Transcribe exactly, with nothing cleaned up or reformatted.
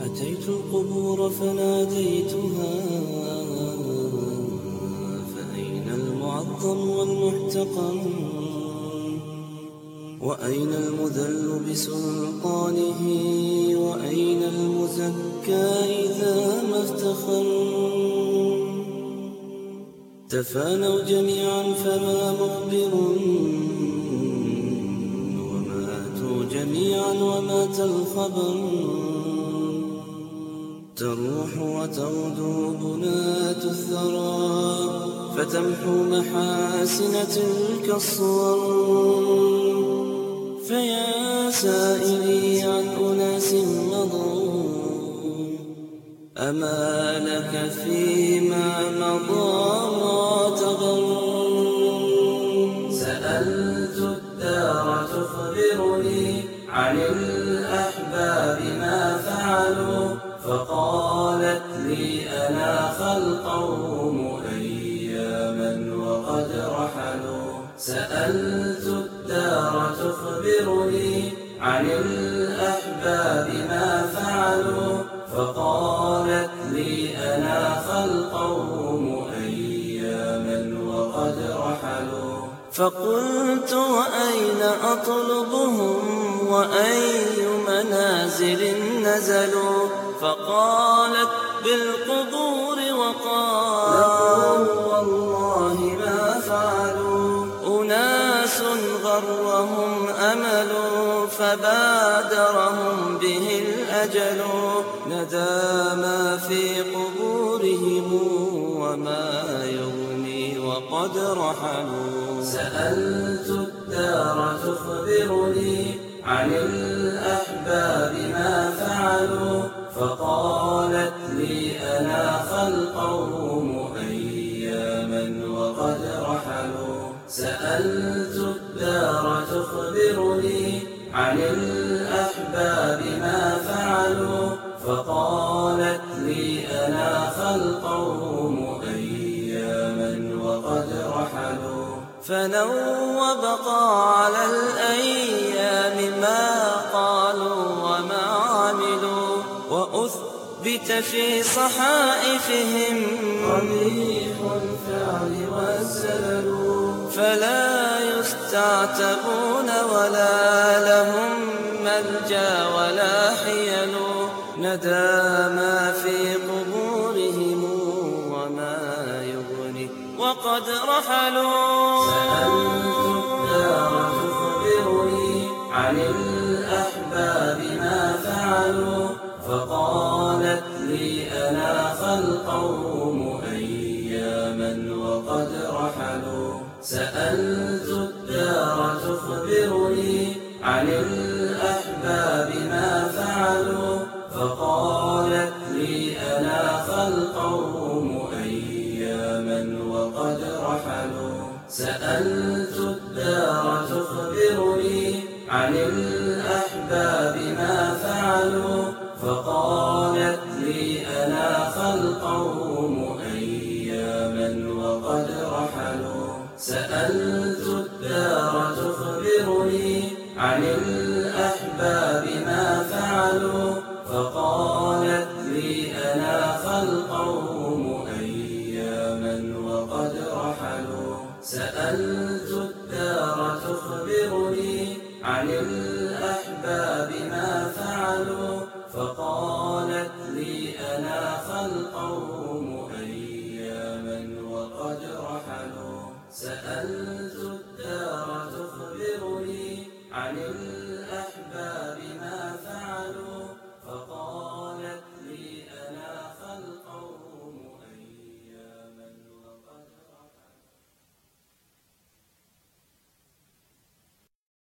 أتيت القبور فناديتها، فأين المعظم والمحتقم؟ وأين المذل بسلطانه؟ وأين المزكى إذا ما افتخر؟ تفانوا جميعا فما مخبر، وماتوا جميعا ومات الخبر. تروح وتغدو بنات الثرى، فتمحو محاسن تلك الصور. فيا سائلي عن أناس مضوا، أما لك فيما مضى ما تغر؟ سألت الدار تخبرني عن الأحباب ما فعلوا، فقالت لي أناخ القوم أياما وقد رحلوا. سألت الدار تخبرني عن الأحباب ما فعلوا، فقالت لي أناخ القوم أياما وقد رحلوا. فقلت وأين أطلبهم وأي منازل نزلوا؟ فقالت بالقبور، وقال والله ما فعلوا. أناس غرهم أمل، فبادرهم به الأجل. نداما في قبورهم وما يغني وقد رحلوا. سألت الدار تخبرني عن الأحباب ما فعلوا، فقالت لي أناخ القوم أياما وقد رحلوا. سألت الدار تخبرني عن الأحباب ما فعلوا، فقالت لي أناخ القوم أياما وقد رحلوا. فلو بقى على الأيام ما قالوا وما عملوا، وأثبت في صحائفهم قبيح الفعل والزلل. فلا يستعتبون ولا لهم ملجا ولا حيل. نداما في قبورهم وما يغني وقد رحلوا. سألت الدار تخبرني عن الأحباب ما فعلوا، فقالت لي أناخ القوم أياما وقد رحلوا. سألت الدار تخبرني عن الأحباب ما فعلوا، فقالت لي أناخ القوم أياما وقد رحلوا. سألت الدار تخبرني عن الأحباب ما فعلوا، فقالت لي أناخ القوم أياما وقد رحلوا. سألت الدار تخبرني عن الأحباب ما فعلوا، فقالت لي أناخ القوم أياما وقد رحلوا. سألت الدار تخبرني عن الأحباب ما فعلوا، فقالت لي أناخ القوم أياما وقد رحلوا. سألت الدار تخبرني عن